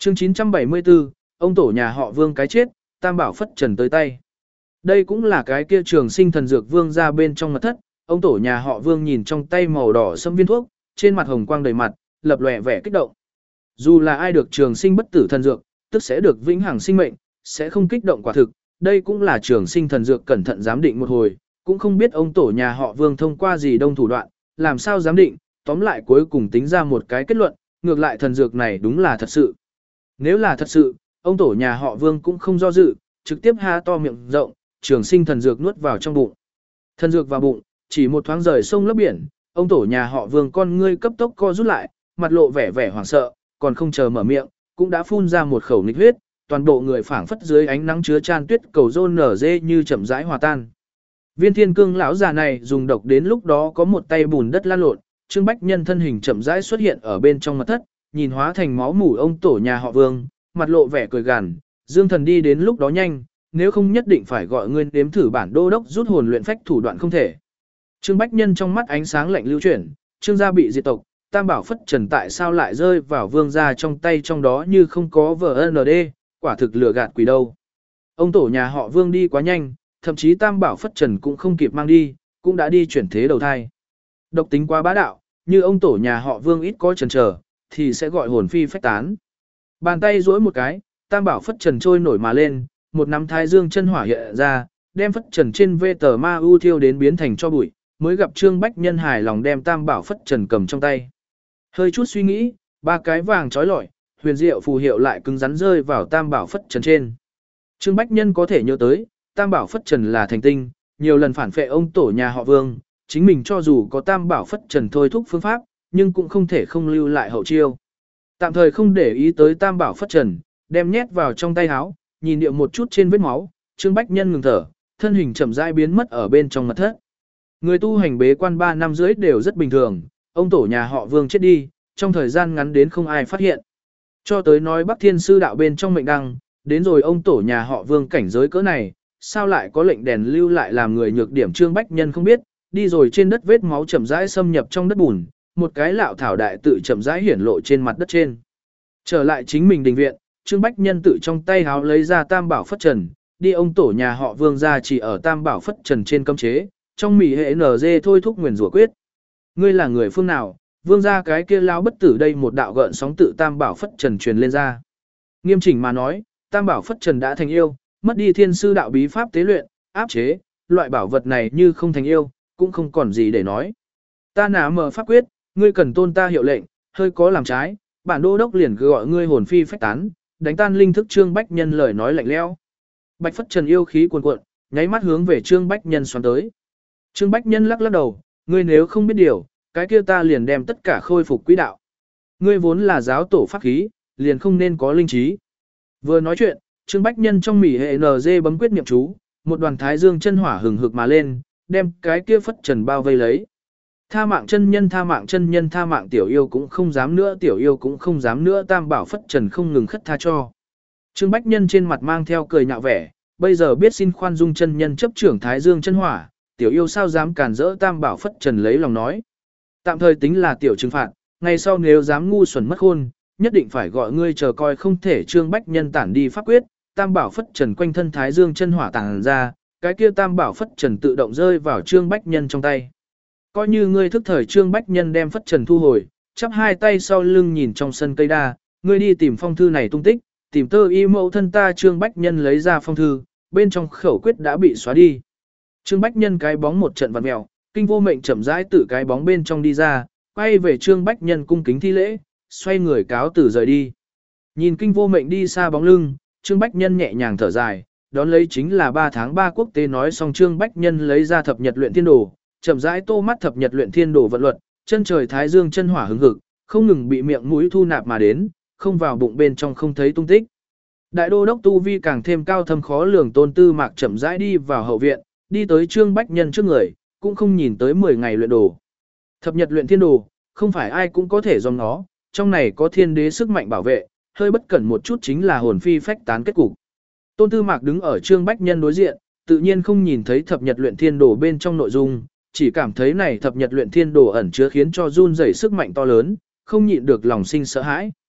Chương 974, ông tổ nhà họ Vương cái chết, Tam Bảo Phất Trần tới tay. Đây cũng là cái kia trường sinh thần dược vương ra bên trong mật thất, ông tổ nhà họ Vương nhìn trong tay màu đỏ sẫm viên thuốc, trên mặt hồng quang đầy mặt, lập lòe vẻ kích động. Dù là ai được trường sinh bất tử thần dược, tức sẽ được vĩnh hằng sinh mệnh, sẽ không kích động quả thực, đây cũng là trường sinh thần dược cẩn thận giám định một hồi, cũng không biết ông tổ nhà họ Vương thông qua gì đông thủ đoạn, làm sao giám định, tóm lại cuối cùng tính ra một cái kết luận, ngược lại thần dược này đúng là thật sự. Nếu là thật sự, ông tổ nhà họ Vương cũng không do dự, trực tiếp há to miệng rộng, trường sinh thần dược nuốt vào trong bụng. Thần dược vào bụng, chỉ một thoáng rời sông lấp biển, ông tổ nhà họ Vương con ngươi cấp tốc co rút lại, mặt lộ vẻ vẻ hoảng sợ, còn không chờ mở miệng, cũng đã phun ra một khẩu nghịch huyết, toàn bộ người phảng phất dưới ánh nắng chứa chan tuyết cầu rôn nở dê như chậm rãi hòa tan. Viên Thiên Cương lão già này dùng độc đến lúc đó có một tay bùn đất lăn lộn, Trương Bách Nhân thân hình chậm rãi xuất hiện ở bên trong mật thất, nhìn hóa thành máu mủ ông tổ nhà họ Vương, mặt lộ vẻ cười gằn, Dương Thần đi đến lúc đó nhanh, nếu không nhất định phải gọi ngươi nếm thử bản đô đốc rút hồn luyện phách thủ đoạn không thể. Trương Bách Nhân trong mắt ánh sáng lạnh lưu chuyển, Trương gia bị diệt tộc, Tam Bảo Phất Trần tại sao lại rơi vào Vương gia trong tay trong đó như không có VND, quả thực lừa gạt quỷ đâu. Ông tổ nhà họ Vương đi quá nhanh, thậm chí Tam Bảo Phất Trần cũng không kịp mang đi, cũng đã đi chuyển thế đầu thai. Độc tính quá bá đạo, như ông tổ nhà họ Vương ít có chần chờ, thì sẽ gọi hồn phi phách tán. Bàn tay duỗi một cái, Tam Bảo Phất Trần trôi nổi mà lên, một nắm thái dương chân hỏa hiện ra, đem Phất Trần trên vê tờ ma u thiêu đến biến thành cho bụi, mới gặp Trương Bách Nhân hài lòng đem Tam Bảo Phất Trần cầm trong tay. Hơi chút suy nghĩ, ba cái vàng trói lọi, huyền diệu phù hiệu lại cứng rắn rơi vào Tam Bảo Phất Trần trên. Trương Bách Nhân có thể nhớ tới, Tam Bảo Phất Trần là thành tinh, nhiều lần phản phệ ông tổ nhà họ Vương, chính mình cho dù có Tam Bảo Phất Trần thôi thúc phương pháp, nhưng cũng không thể không lưu lại hậu chiêu. Tạm thời không để ý tới Tam Bảo Phất Trần, đem nhét vào trong tay áo, nhìn điệu một chút trên vết máu, Trương Bách Nhân ngừng thở, thân hình chậm rãi biến mất ở bên trong mật thất. Người tu hành bế quan 3 năm rưỡi đều rất bình thường, ông tổ nhà họ Vương chết đi, trong thời gian ngắn đến không ai phát hiện. Cho tới nói Bắc Thiên Sư đạo bên trong mệnh đăng, đến rồi ông tổ nhà họ Vương cảnh giới cỡ này, sao lại có lệnh đèn lưu lại làm người nhược điểm Trương Bách Nhân không biết, đi rồi trên đất vết máu chậm rãi xâm nhập trong đất bùn, một cái lạo thảo đại tự chậm rãi hiển lộ trên mặt đất trên. Trở lại chính mình đình viện, Trương Bách Nhân tự trong tay háo lấy ra Tam Bảo Phất Trần, đi ông tổ nhà họ Vương ra chỉ ở Tam Bảo Phất Trần trên cấm chế, trong mỉ hệ NG thôi thúc nguyền rủa quyết. Ngươi là người phương nào? Vương gia cái kia lao bất tử đây một đạo gợn sóng tự Tam Bảo Phất Trần truyền lên ra. Nghiêm chỉnh mà nói, Tam Bảo Phất Trần đã thành yêu, mất đi thiên sư đạo bí pháp tế luyện, áp chế, loại bảo vật này như không thành yêu, cũng không còn gì để nói. Ta nả mở pháp quyết, ngươi cần tôn ta hiệu lệnh, hơi có làm trái, bản đô đốc liền gọi ngươi hồn phi phách tán, đánh tan linh thức Trương Bách Nhân lời nói lạnh lẽo. Bạch Phất Trần yêu khí cuồn cuộn, nháy mắt hướng về Trương Bách Nhân xoắn tới. Trương Bách Nhân lắc lắc đầu, ngươi nếu không biết điều, cái kia ta liền đem tất cả khôi phục quỹ đạo. Ngươi vốn là giáo tổ pháp khí, liền không nên có linh trí. Vừa nói chuyện, Trương Bách Nhân trong mỉ hệ NG bấm quyết niệm chú, một đoàn thái dương chân hỏa hừng hực mà lên, đem cái kia Phất Trần bao vây lấy. Tha mạng chân nhân, tha mạng chân nhân, tha mạng tiểu yêu cũng không dám nữa, tiểu yêu cũng không dám nữa, Tam Bảo Phất Trần không ngừng khất tha cho. Trương Bách Nhân trên mặt mang theo cười nhạo vẻ, bây giờ biết xin khoan dung chân nhân chấp trưởng thái dương chân hỏa, tiểu yêu sao dám cản rỡ Tam Bảo Phất Trần lấy lòng nói. Tạm thời tính là tiểu trừng phạt, ngày sau nếu dám ngu xuẩn mất khôn, nhất định phải gọi ngươi chờ coi không thể. Trương Bách Nhân tản đi pháp quyết, Tam Bảo Phất Trần quanh thân thái dương chân hỏa tản ra, cái kia Tam Bảo Phất Trần tự động rơi vào Trương Bách Nhân trong tay. Coi như ngươi thức thời, Trương Bách Nhân đem Phất Trần thu hồi, chắp hai tay sau lưng nhìn trong sân cây đa, ngươi đi tìm phong thư này tung tích, tìm tơ y mẫu thân ta. Trương Bách Nhân lấy ra phong thư, bên trong khẩu quyết đã bị xóa đi. Trương Bách Nhân cái bóng một trận vặn mèo, Kinh Vô Mệnh chậm rãi từ cái bóng bên trong đi ra, quay về Trương Bách Nhân cung kính thi lễ, xoay người cáo từ rời đi. Nhìn Kinh Vô Mệnh đi xa bóng lưng, Trương Bách Nhân nhẹ nhàng thở dài, đón lấy chính là 3 tháng 3 quốc tế nói xong. Trương Bách Nhân lấy ra thập nhật luyện thiên đồ, chậm rãi tô mắt thập nhật luyện thiên đồ vận luật, chân trời thái dương chân hỏa hứng hực, không ngừng bị miệng mũi thu nạp mà đến, không vào bụng bên trong không thấy tung tích. Đại đô đốc tu vi càng thêm cao thâm khó lường Tôn Tư Mạc chậm rãi đi vào hậu viện, đi tới Trương Bách Nhân trước người, cũng không nhìn tới 10 ngày luyện đồ. Thập nhật luyện thiên đồ, không phải ai cũng có thể dòng nó, trong này có thiên đế sức mạnh bảo vệ, hơi bất cẩn một chút chính là hồn phi phách tán kết cục. Tôn Tư Mạc đứng ở Trương Bách Nhân đối diện, tự nhiên không nhìn thấy thập nhật luyện thiên đồ bên trong nội dung, chỉ cảm thấy này thập nhật luyện thiên đồ ẩn chứa khiến cho run rẩy sức mạnh to lớn, không nhịn được lòng sinh sợ hãi.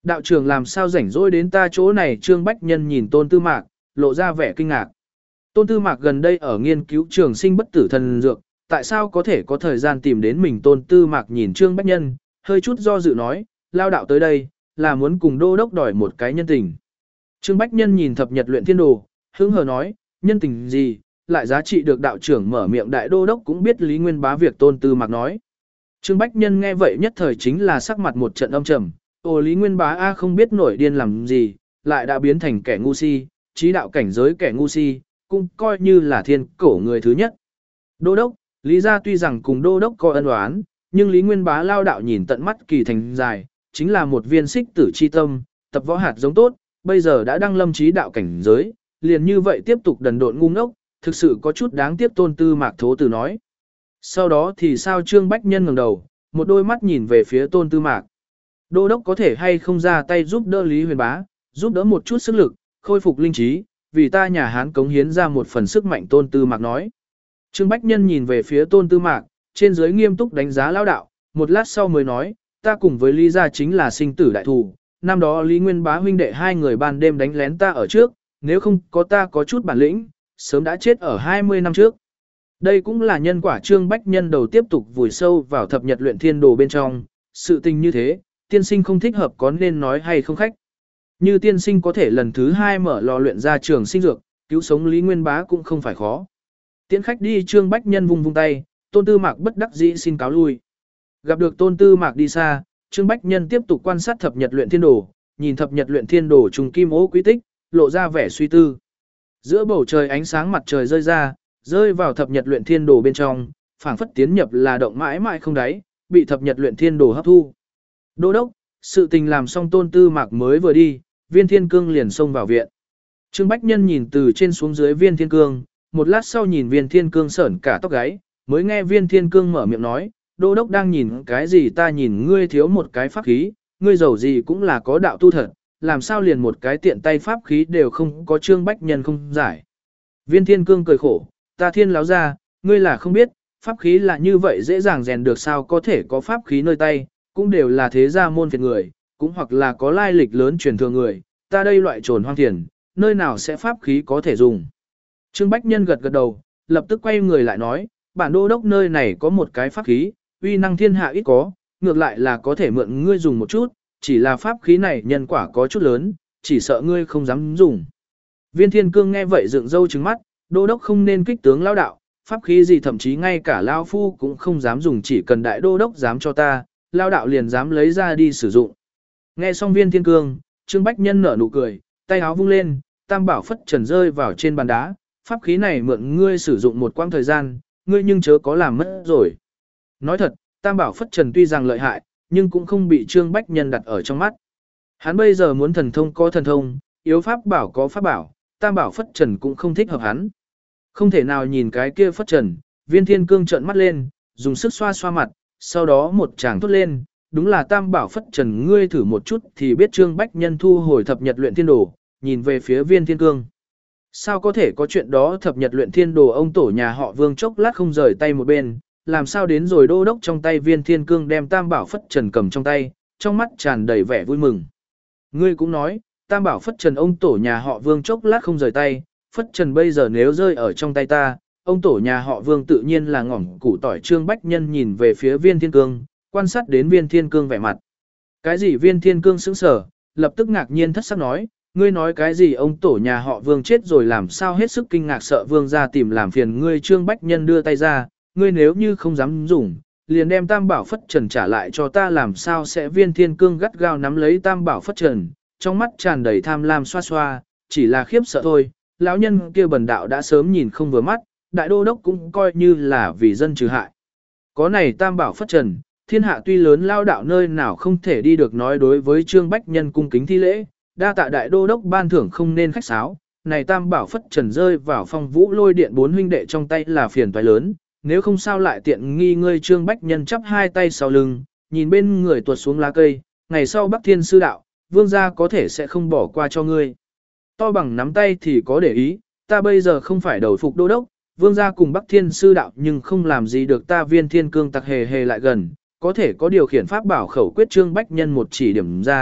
Đạo trưởng làm sao rảnh rỗi đến ta chỗ này? Trương Bách Nhân nhìn Tôn Tư Mạc, lộ ra vẻ kinh ngạc. Tôn Tư Mạc gần đây ở nghiên cứu trường sinh bất tử thần dược, tại sao có thể có thời gian tìm đến mình? Tôn Tư Mạc nhìn Trương Bách Nhân, hơi chút do dự nói, lao đạo tới đây, là muốn cùng đô đốc đòi một cái nhân tình. Trương Bách Nhân nhìn thập nhật luyện thiên đồ, hứng hờ nói, nhân tình gì, lại giá trị được đạo trưởng mở miệng. Đại đô đốc cũng biết Lý Nguyên Bá việc Tôn Tư Mạc nói. Trương Bách Nhân nghe vậy nhất thời chính là sắc mặt một trận âm trầm, ồ Lý Nguyên Bá A không biết nổi điên làm gì, lại đã biến thành kẻ ngu si, trí đạo cảnh giới kẻ ngu si, cũng coi như là thiên cổ người thứ nhất. Đô đốc, Lý gia tuy rằng cùng đô đốc có ân oán, nhưng Lý Nguyên Bá lao đạo nhìn tận mắt kỳ thành dài, chính là một viên xích tử chi tâm, tập võ hạt giống tốt, bây giờ đã đăng lâm trí đạo cảnh giới, liền như vậy tiếp tục đần độn ngu ngốc, thực sự có chút đáng tiếc. Tôn Tư Mạc thố từ nói. Sau đó thì sao? Trương Bách Nhân ngẩng đầu, một đôi mắt nhìn về phía Tôn Tư Mạc. Đô đốc có thể hay không ra tay giúp đỡ Lý Huyền Bá, giúp đỡ một chút sức lực, khôi phục linh trí, vì ta nhà Hán cống hiến ra một phần sức mạnh. Tôn Tư Mạc nói. Trương Bách Nhân nhìn về phía Tôn Tư Mạc, trên dưới nghiêm túc đánh giá lão đạo, một lát sau mới nói, ta cùng với Lý gia chính là sinh tử đại thù, năm đó Lý Nguyên Bá huynh đệ hai người ban đêm đánh lén ta ở trước, nếu không có ta có chút bản lĩnh, sớm đã chết ở 20 năm trước. Đây cũng là nhân quả. Trương Bách Nhân đầu tiếp tục vùi sâu vào thập nhật luyện thiên đồ bên trong, sự tình như thế, tiên sinh không thích hợp có nên nói hay không khách. Như tiên sinh có thể lần thứ 2 mở lò luyện ra trường sinh dược, cứu sống Lý Nguyên Bá cũng không phải khó. Tiễn khách đi. Trương Bách Nhân vung vung tay, Tôn Tư Mạc bất đắc dĩ xin cáo lui. Gặp được Tôn Tư Mạc đi xa, Trương Bách Nhân tiếp tục quan sát thập nhật luyện thiên đồ, nhìn thập nhật luyện thiên đồ trùng kim ố quý tích, lộ ra vẻ suy tư. Giữa bầu trời ánh sáng mặt trời rơi ra, rơi vào thập nhật luyện thiên đồ bên trong, phảng phất tiến nhập là động mãi mãi không đáy, bị thập nhật luyện thiên đồ hấp thu. Đô đốc, sự tình làm xong. Tôn Tư Mạc mới vừa đi, Viên Thiên Cương liền xông vào viện. Trương Bách Nhân nhìn từ trên xuống dưới Viên Thiên Cương, một lát sau nhìn Viên Thiên Cương sởn cả tóc gáy, mới nghe Viên Thiên Cương mở miệng nói, đô đốc đang nhìn cái gì? Ta nhìn ngươi thiếu một cái pháp khí, ngươi giàu gì cũng là có đạo tu thật, làm sao liền một cái tiện tay pháp khí đều không có? Trương Bách Nhân không giải. Viên Thiên Cương cười khổ, ta Thiên láo ra, ngươi là không biết, pháp khí là như vậy dễ dàng rèn được sao? Có thể có pháp khí nơi tay, cũng đều là thế gia môn phiệt người, cũng hoặc là có lai lịch lớn truyền thừa người, ta đây loại trồn hoang thiền, nơi nào sẽ pháp khí có thể dùng? Trương Bách Nhân gật gật đầu, lập tức quay người lại nói, bản đô đốc nơi này có một cái pháp khí, uy năng thiên hạ ít có, ngược lại là có thể mượn ngươi dùng một chút, chỉ là pháp khí này nhân quả có chút lớn, chỉ sợ ngươi không dám dùng. Viên Thiên Cương nghe vậy dựng râu trừng mắt, đô đốc không nên kích tướng lão đạo, pháp khí gì thậm chí ngay cả lão phu cũng không dám dùng, chỉ cần đại đô đốc dám cho ta, lão đạo liền dám lấy ra đi sử dụng. Nghe xong Viên Thiên Cương, Trương Bách Nhân nở nụ cười, tay áo vung lên, tam bảo phất trần rơi vào trên bàn đá, pháp khí này mượn ngươi sử dụng một quãng thời gian, ngươi nhưng chớ có làm mất rồi. Nói thật, tam bảo phất trần tuy rằng lợi hại, nhưng cũng không bị Trương Bách Nhân đặt ở trong mắt. Hắn bây giờ muốn thần thông có thần thông, yếu pháp bảo có pháp bảo, tam bảo phất trần cũng không thích hợp hắn. Không thể nào nhìn cái kia phất trần, Viên Thiên Cương trợn mắt lên, dùng sức xoa xoa mặt, sau đó một tràng thốt lên, đúng là tam bảo phất trần, ngươi thử một chút thì biết. Trương Bách Nhân thu hồi thập nhật luyện thiên đồ, nhìn về phía Viên Thiên Cương. Sao có thể có chuyện đó? Thập nhật luyện thiên đồ ông tổ nhà họ Vương chốc lát không rời tay một bên, làm sao đến rồi? Đô đốc trong tay. Viên Thiên Cương đem tam bảo phất trần cầm trong tay, trong mắt tràn đầy vẻ vui mừng. Ngươi cũng nói, tam bảo phất trần ông tổ nhà họ Vương chốc lát không rời tay, phất trần bây giờ nếu rơi ở trong tay ta, ông tổ nhà họ Vương tự nhiên là ngỏm củ tỏi. Trương Bách Nhân nhìn về phía Viên Thiên Cương, quan sát đến Viên Thiên Cương vẻ mặt. Cái gì? Viên Thiên Cương sững sờ, lập tức ngạc nhiên thất sắc nói, ngươi nói cái gì? Ông tổ nhà họ Vương chết rồi? Làm sao? Hết sức kinh ngạc, sợ Vương gia tìm làm phiền ngươi. Trương Bách Nhân đưa tay ra, ngươi nếu như không dám dùng, liền đem tam bảo phất trần trả lại cho ta. Làm sao sẽ? Viên Thiên Cương gắt gao nắm lấy tam bảo phất trần, trong mắt tràn đầy tham lam, xoa xoa, chỉ là khiếp sợ thôi. Lão nhân kia bần đạo đã sớm nhìn không vừa mắt, đại đô đốc cũng coi như là vì dân trừ hại. Có này tam bảo phất trần, thiên hạ tuy lớn, lao đạo nơi nào không thể đi được. Nói đối với Trương Bách Nhân cung kính thi lễ, đa tạ đại đô đốc ban thưởng, không nên khách sáo. Này tam bảo phất trần rơi vào Phong Vũ Lôi Điện bốn huynh đệ trong tay là phiền toái lớn, nếu không sao lại tiện nghi ngươi. Trương Bách Nhân chắp hai tay sau lưng, nhìn bên người tuột xuống lá cây, ngày sau Bắc Thiên sư đạo, Vương gia có thể sẽ không bỏ qua cho ngươi. To bằng nắm tay thì có để ý, ta bây giờ không phải đầu phục đô đốc, Vương gia cùng Bắc Thiên sư đạo nhưng không làm gì được ta. Viên Thiên Cương tặc hề hề lại gần, có thể có điều khiển pháp bảo khẩu quyết. Trương Bách Nhân một chỉ điểm ra,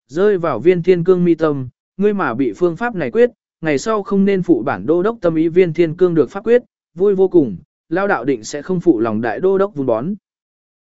Rơi vào viên thiên cương mi tâm, ngươi mà bị phương pháp này quyết, ngày sau không nên phụ bản đô đốc tâm ý viên thiên cương được pháp quyết, vui vô cùng, lao đạo định sẽ không phụ lòng đại đô đốc vun bón.